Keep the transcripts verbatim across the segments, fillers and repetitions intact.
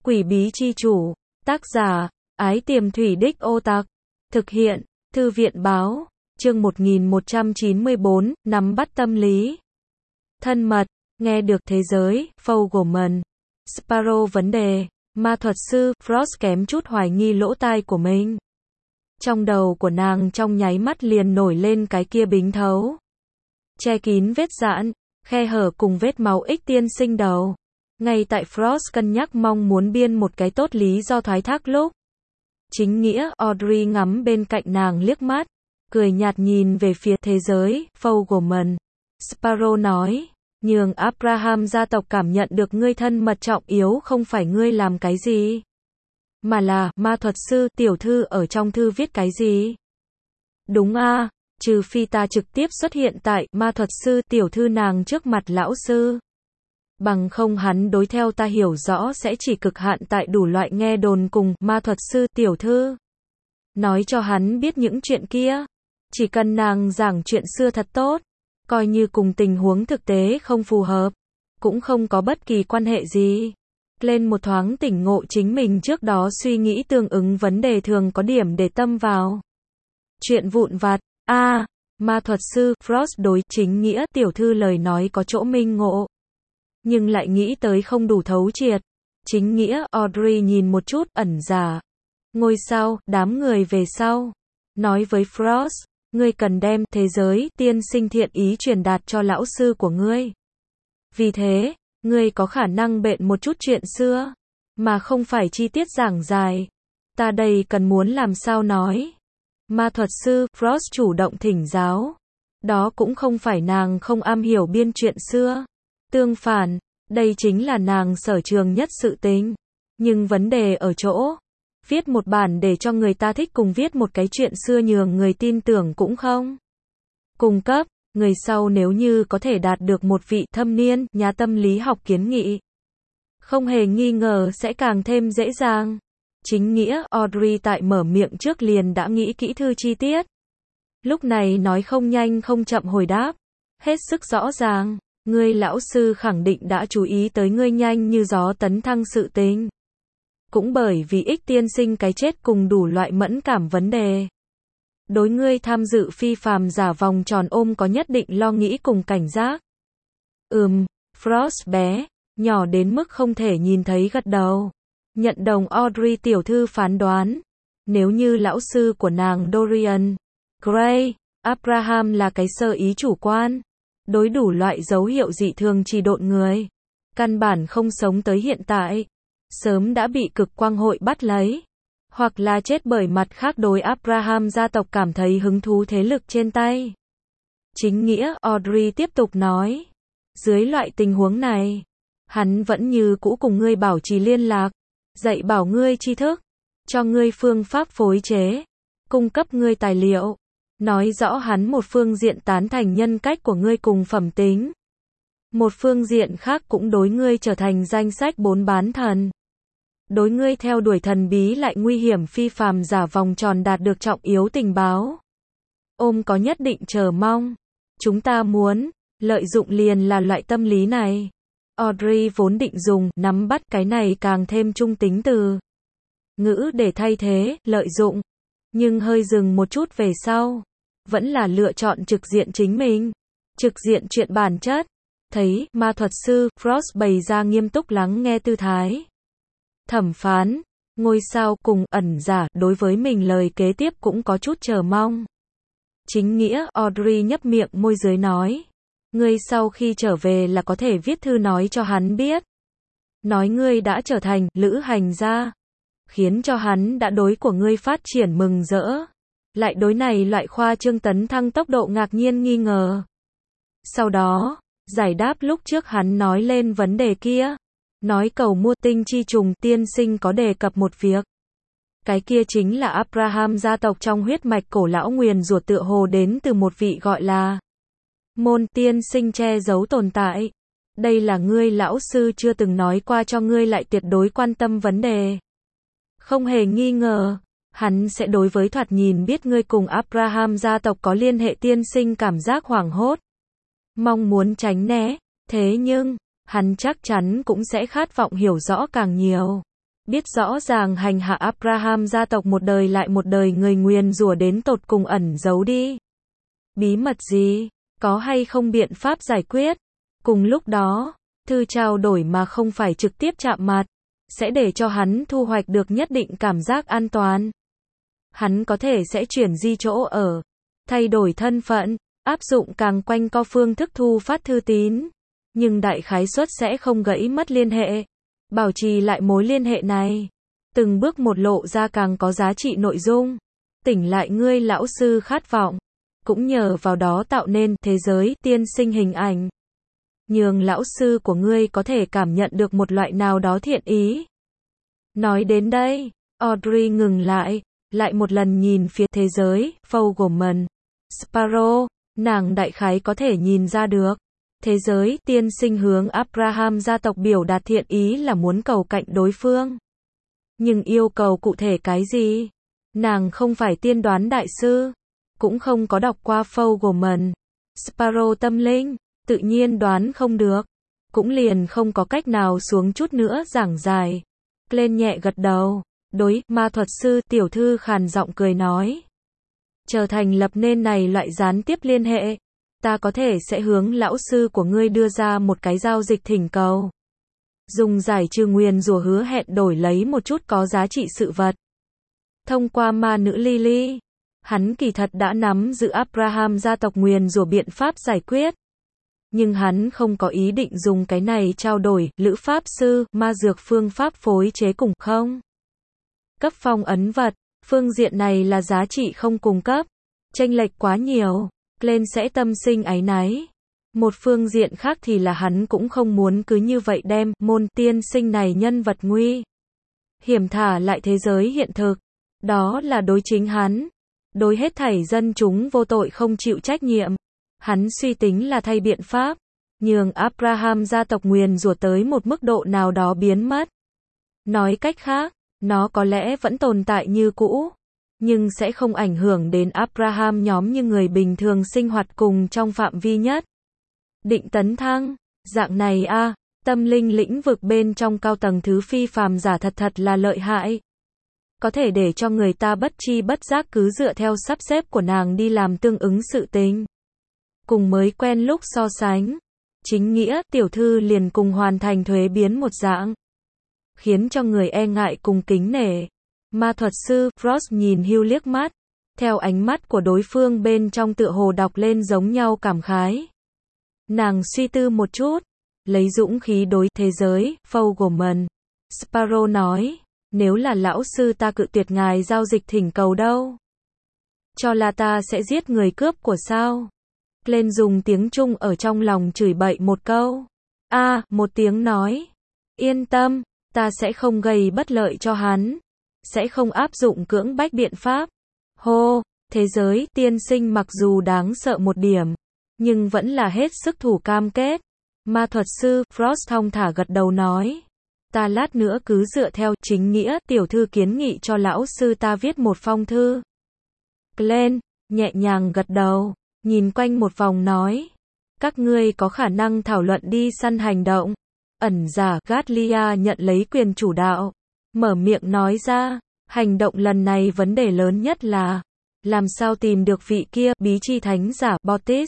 Quỷ bí chi chủ, tác giả, Ái Tiềm Thủy Đích Ô Tặc, thực hiện, Thư viện báo, chương một nghìn một trăm chín mươi bốn, nắm bắt tâm lý. Thân mật, nghe được thế giới, Fogelman, Sparrow vấn đề, ma thuật sư, Frost kém chút hoài nghi lỗ tai của mình. Trong đầu của nàng trong nháy mắt liền nổi lên cái kia bính thấu. Che kín vết giãn, khe hở cùng vết máu ích tiên sinh đầu. Ngay tại Frost cân nhắc mong muốn biên một cái tốt lý do thoái thác lúc. Chính nghĩa, Audrey ngắm bên cạnh nàng liếc mắt, cười nhạt nhìn về phía thế giới, Fogelman. Sparrow nói, nhường Abraham gia tộc cảm nhận được ngươi thân mật trọng yếu không phải ngươi làm cái gì, mà là, ma thuật sư, tiểu thư ở trong thư viết cái gì. Đúng a, trừ phi ta trực tiếp xuất hiện tại, ma thuật sư, tiểu thư nàng trước mặt lão sư. Bằng không hắn đối theo ta hiểu rõ sẽ chỉ cực hạn tại đủ loại nghe đồn cùng, ma thuật sư, tiểu thư. Nói cho hắn biết những chuyện kia. Chỉ cần nàng giảng chuyện xưa thật tốt, coi như cùng tình huống thực tế không phù hợp, cũng không có bất kỳ quan hệ gì. Lên một thoáng tỉnh ngộ chính mình trước đó suy nghĩ tương ứng vấn đề thường có điểm để tâm vào. Chuyện vụn vặt, a à, ma thuật sư, Frost đối chính nghĩa tiểu thư lời nói có chỗ minh ngộ. Nhưng lại nghĩ tới không đủ thấu triệt. Chính nghĩa, Audrey nhìn một chút, ẩn giả. Ngôi sao, đám người về sau. Nói với Frost, ngươi cần đem thế giới, tiên sinh thiện ý truyền đạt cho lão sư của ngươi. Vì thế, ngươi có khả năng bện một chút chuyện xưa, mà không phải chi tiết giảng dài. Ta đây cần muốn làm sao nói. Ma thuật sư, Frost chủ động thỉnh giáo. Đó cũng không phải nàng không am hiểu biên chuyện xưa. Tương phản, đây chính là nàng sở trường nhất sự tình. Nhưng vấn đề ở chỗ, viết một bản để cho người ta thích cùng viết một cái chuyện xưa nhường người tin tưởng cũng không cung cấp. Người sau nếu như có thể đạt được một vị thâm niên, nhà tâm lý học kiến nghị, không hề nghi ngờ sẽ càng thêm dễ dàng. Chính nghĩa, Audrey tại mở miệng trước liền đã nghĩ kỹ thư chi tiết. Lúc này nói không nhanh không chậm hồi đáp, hết sức rõ ràng. Ngươi lão sư khẳng định đã chú ý tới ngươi nhanh như gió tấn thăng sự tình. Cũng bởi vì ích tiên sinh cái chết cùng đủ loại mẫn cảm vấn đề. Đối ngươi tham dự phi phàm giả vòng tròn ôm có nhất định lo nghĩ cùng cảnh giác. Ừm, Frost bé, nhỏ đến mức không thể nhìn thấy gật đầu. Nhận đồng Audrey tiểu thư phán đoán. Nếu như lão sư của nàng Dorian Gray, Abraham là cái sơ ý chủ quan. Đối đủ loại dấu hiệu dị thường trì độn người. Căn bản không sống tới hiện tại. Sớm đã bị cực quang hội bắt lấy. Hoặc là chết bởi mặt khác đối Abraham gia tộc cảm thấy hứng thú thế lực trên tay. Chính nghĩa, Audrey tiếp tục nói. Dưới loại tình huống này, hắn vẫn như cũ cùng ngươi bảo trì liên lạc. Dạy bảo ngươi tri thức. Cho ngươi phương pháp phối chế. Cung cấp ngươi tài liệu. Nói rõ hắn một phương diện tán thành nhân cách của ngươi cùng phẩm tính. Một phương diện khác cũng đối ngươi trở thành danh sách bốn bán thần. Đối ngươi theo đuổi thần bí lại nguy hiểm phi phàm giả vòng tròn đạt được trọng yếu tình báo. Ôm có nhất định chờ mong. Chúng ta muốn, lợi dụng liền là loại tâm lý này. Audrey vốn định dùng, nắm bắt cái này càng thêm trung tính từ ngữ để thay thế, lợi dụng. Nhưng hơi dừng một chút về sau, vẫn là lựa chọn trực diện chính mình. Trực diện chuyện bản chất. Thấy, ma thuật sư, Frost bày ra nghiêm túc lắng nghe tư thái. Thẩm phán, ngôi sao cùng ẩn giả, đối với mình lời kế tiếp cũng có chút chờ mong. Chính nghĩa, Audrey nhấp miệng môi dưới nói. Ngươi sau khi trở về là có thể viết thư nói cho hắn biết. Nói ngươi đã trở thành lữ hành gia. Khiến cho hắn đã đối của ngươi phát triển mừng rỡ. Lại đối này loại khoa trương tấn thăng tốc độ ngạc nhiên nghi ngờ. Sau đó, giải đáp lúc trước hắn nói lên vấn đề kia. Nói cầu mua tinh chi trùng tiên sinh có đề cập một việc. Cái kia chính là Abraham gia tộc trong huyết mạch cổ lão nguyền rủa tựa hồ đến từ một vị gọi là môn tiên sinh che giấu tồn tại. Đây là ngươi lão sư chưa từng nói qua cho ngươi lại tuyệt đối quan tâm vấn đề. Không hề nghi ngờ, hắn sẽ đối với thoạt nhìn biết ngươi cùng Abraham gia tộc có liên hệ tiên sinh cảm giác hoảng hốt. Mong muốn tránh né, thế nhưng, hắn chắc chắn cũng sẽ khát vọng hiểu rõ càng nhiều. biết rõ ràng hành hạ Abraham gia tộc một đời lại một đời người nguyền rủa đến tột cùng ẩn giấu đi. Bí mật gì? Có hay không biện pháp giải quyết? Cùng lúc đó, thư trao đổi mà không phải trực tiếp chạm mặt, sẽ để cho hắn thu hoạch được nhất định cảm giác an toàn. Hắn có thể sẽ chuyển di chỗ ở, thay đổi thân phận, áp dụng càng quanh co phương thức thu phát thư tín, nhưng đại khái suất sẽ không gãy mất liên hệ, bảo trì lại mối liên hệ này, từng bước một lộ ra càng có giá trị nội dung, tỉnh lại ngươi lão sư khát vọng, cũng nhờ vào đó tạo nên thế giới tiên sinh hình ảnh. Nhường lão sư của ngươi có thể cảm nhận được một loại nào đó thiện ý. Nói đến đây, Audrey ngừng lại, lại một lần nhìn phía thế giới, Fogelman, Sparrow, nàng đại khái có thể nhìn ra được. Thế giới tiên sinh hướng Abraham gia tộc biểu đạt thiện ý là muốn cầu cạnh đối phương. Nhưng yêu cầu cụ thể cái gì? Nàng không phải tiên đoán đại sư, cũng không có đọc qua Fogelman, Sparrow tâm linh, tự nhiên đoán không được, cũng liền không có cách nào xuống chút nữa giảng giải. Glenn nhẹ gật đầu, đối ma thuật sư tiểu thư khàn giọng cười nói. Trở thành lập nên này loại gián tiếp liên hệ, ta có thể sẽ hướng lão sư của ngươi đưa ra một cái giao dịch thỉnh cầu. Dùng giải trừ nguyền rủa hứa hẹn đổi lấy một chút có giá trị sự vật. Thông qua ma nữ Lily, hắn kỳ thật đã nắm giữ Abraham gia tộc nguyền rủa biện pháp giải quyết. Nhưng hắn không có ý định dùng cái này trao đổi, lữ pháp sư, ma dược phương pháp phối chế cùng không. Cấp phong ấn vật, phương diện này là giá trị không cung cấp, chênh lệch quá nhiều, Glenn sẽ tâm sinh áy náy. Một phương diện khác thì là hắn cũng không muốn cứ như vậy đem môn tiên sinh này nhân vật nguy hiểm thả lại thế giới hiện thực. Đó là đối chính hắn, đối hết thảy dân chúng vô tội không chịu trách nhiệm. Hắn suy tính là thay biện pháp, nhường Abraham gia tộc nguyền rủa tới một mức độ nào đó biến mất. Nói cách khác, nó có lẽ vẫn tồn tại như cũ, nhưng sẽ không ảnh hưởng đến Abraham nhóm như người bình thường sinh hoạt cùng trong phạm vi nhất. Định tấn thăng, dạng này a, à, tâm linh lĩnh vực bên trong cao tầng thứ phi phàm giả thật thật là lợi hại. Có thể để cho người ta bất chi bất giác cứ dựa theo sắp xếp của nàng đi làm tương ứng sự tình. Cùng mới quen lúc so sánh, chính nghĩa tiểu thư liền cùng hoàn thành thuế biến một dạng, khiến cho người e ngại cùng kính nể. Ma thuật sư Frost nhìn Hugh liếc mắt, theo ánh mắt của đối phương bên trong tựa hồ đọc lên giống nhau cảm khái. Nàng suy tư một chút, lấy dũng khí đối thế giới, Fogelman, Sparrow nói, nếu là lão sư ta cự tuyệt ngài giao dịch thỉnh cầu đâu? Cho là ta sẽ giết người cướp của sao? Glenn dùng tiếng Trung ở trong lòng chửi bậy một câu. A, à, một tiếng nói. Yên tâm, ta sẽ không gây bất lợi cho hắn. Sẽ không áp dụng cưỡng bách biện pháp. Hô, thế giới tiên sinh mặc dù đáng sợ một điểm, nhưng vẫn là hết sức thủ cam kết. Ma thuật sư Frost thong thả gật đầu nói. Ta lát nữa cứ dựa theo chính nghĩa tiểu thư kiến nghị cho lão sư ta viết một phong thư. Glenn, nhẹ nhàng gật đầu, nhìn quanh một vòng nói. Các ngươi có khả năng thảo luận đi săn hành động. Ẩn giả Gatlia nhận lấy quyền chủ đạo. Mở miệng nói ra, hành động lần này vấn đề lớn nhất là, làm sao tìm được vị kia bí chi thánh giả Botis.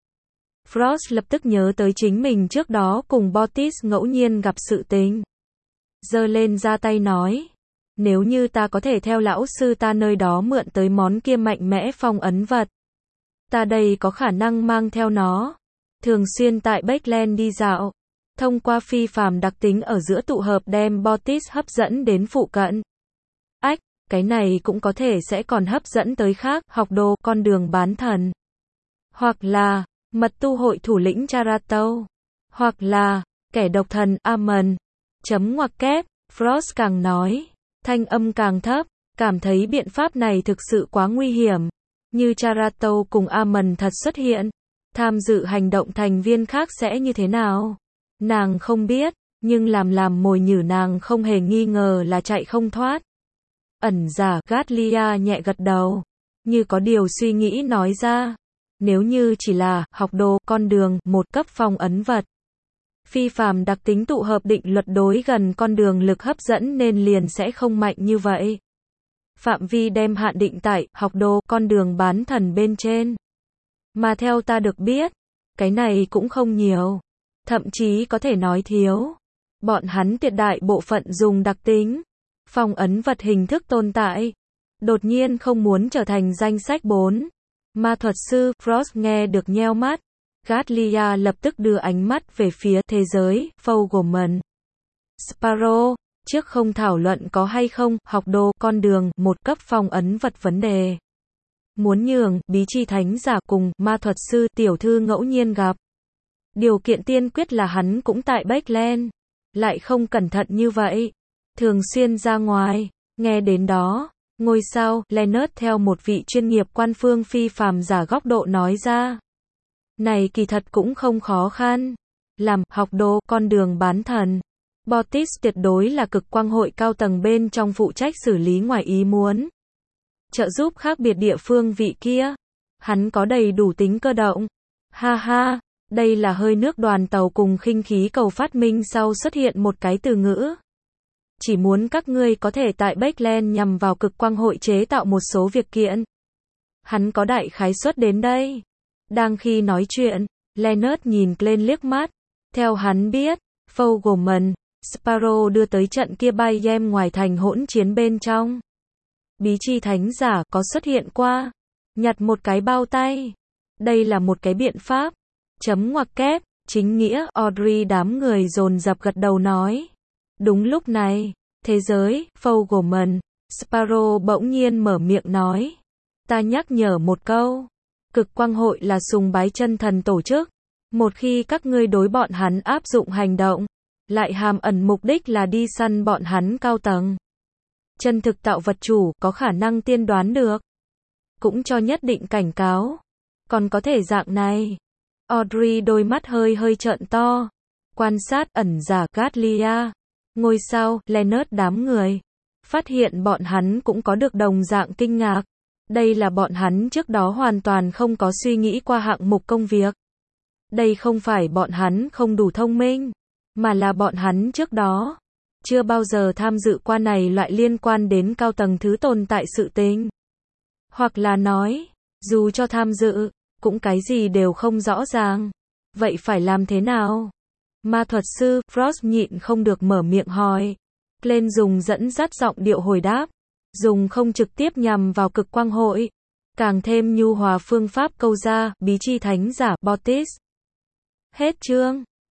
Frost lập tức nhớ tới chính mình trước đó cùng Botis ngẫu nhiên gặp sự tình. Giơ lên ra tay nói, nếu như ta có thể theo lão sư ta nơi đó mượn tới món kia mạnh mẽ phong ấn vật, ta đây có khả năng mang theo nó, thường xuyên tại Bakeland đi dạo, thông qua phi phàm đặc tính ở giữa tụ hợp đem Botis hấp dẫn đến phụ cận. Ách, cái này cũng có thể sẽ còn hấp dẫn tới khác, học đồ, con đường bán thần. Hoặc là, mật tu hội thủ lĩnh Charato. Hoặc là, kẻ độc thần, Amon. Chấm ngoặc kép, Frost càng nói, thanh âm càng thấp, cảm thấy biện pháp này thực sự quá nguy hiểm. Như Charato cùng Amon thật xuất hiện, tham dự hành động thành viên khác sẽ như thế nào? Nàng không biết, nhưng làm làm mồi nhử nàng không hề nghi ngờ là chạy không thoát. Ẩn giả Gatlia nhẹ gật đầu, như có điều suy nghĩ nói ra. Nếu như chỉ là học đồ, con đường, một cấp phong ấn vật, Phi phàm đặc tính tụ hợp định luật đối gần con đường lực hấp dẫn nên liền sẽ không mạnh như vậy. Phạm vi đem hạn định tại học đồ con đường bán thần bên trên. Mà theo ta được biết, cái này cũng không nhiều. Thậm chí có thể nói thiếu. Bọn hắn tuyệt đại bộ phận dùng đặc tính, phong ấn vật hình thức tồn tại. Đột nhiên không muốn trở thành danh sách bốn. Ma thuật sư, Frost nghe được nheo mắt. Gatlia lập tức đưa ánh mắt về phía thế giới, Faugoman. Sparrow, trước không thảo luận có hay không, học đồ, con đường, một cấp phong ấn vật vấn đề. Muốn nhường, bí chi thánh giả cùng, ma thuật sư, tiểu thư ngẫu nhiên gặp. Điều kiện tiên quyết là hắn cũng tại Backland. Lại không cẩn thận như vậy. Thường xuyên ra ngoài. Nghe đến đó, ngôi sao, Leonard theo một vị chuyên nghiệp quan phương phi phàm giả góc độ nói ra. Này kỳ thật cũng không khó khăn. Làm, học đồ, con đường bán thần. Botis tuyệt đối là cực quang hội cao tầng bên trong phụ trách xử lý ngoài ý muốn. Trợ giúp khác biệt địa phương vị kia. Hắn có đầy đủ tính cơ động. Ha ha, đây là hơi nước đoàn tàu cùng khinh khí cầu phát minh sau xuất hiện một cái từ ngữ. Chỉ muốn các ngươi có thể tại Backland nhằm vào cực quang hội chế tạo một số việc kiện. Hắn có đại khái suất đến đây. Đang khi nói chuyện, Leonard nhìn lên liếc mắt. Theo hắn biết, Faugoman, Sparrow đưa tới trận kia bay game ngoài thành hỗn chiến bên trong. Bí chi thánh giả có xuất hiện qua. Nhặt một cái bao tay. Đây là một cái biện pháp. Chấm ngoặc kép, chính nghĩa, Audrey đám người dồn dập gật đầu nói. Đúng lúc này, thế giới, Faugoman, Sparrow bỗng nhiên mở miệng nói. Ta nhắc nhở một câu. Cực quang hội là sùng bái chân thần tổ chức. Một khi các ngươi đối bọn hắn áp dụng hành động, lại hàm ẩn mục đích là đi săn bọn hắn cao tầng. Chân thực tạo vật chủ có khả năng tiên đoán được. Cũng cho nhất định cảnh cáo. Còn có thể dạng này. Audrey đôi mắt hơi hơi trợn to. Quan sát ẩn giả Gatlia. Ngôi sao, Leonard đám người. Phát hiện bọn hắn cũng có được đồng dạng kinh ngạc. Đây là bọn hắn trước đó hoàn toàn không có suy nghĩ qua hạng mục công việc. Đây không phải bọn hắn không đủ thông minh, mà là bọn hắn trước đó chưa bao giờ tham dự qua này loại liên quan đến cao tầng thứ tồn tại sự tình. Hoặc là nói, dù cho tham dự, cũng cái gì đều không rõ ràng. Vậy phải làm thế nào? Ma thuật sư, Frost nhịn không được mở miệng hỏi. Lên dùng dẫn dắt giọng điệu hồi đáp. Dùng không trực tiếp nhằm vào cực quang hội. Càng thêm nhu hòa phương pháp câu ra, bí chi thánh giả, Botis. Hết chương.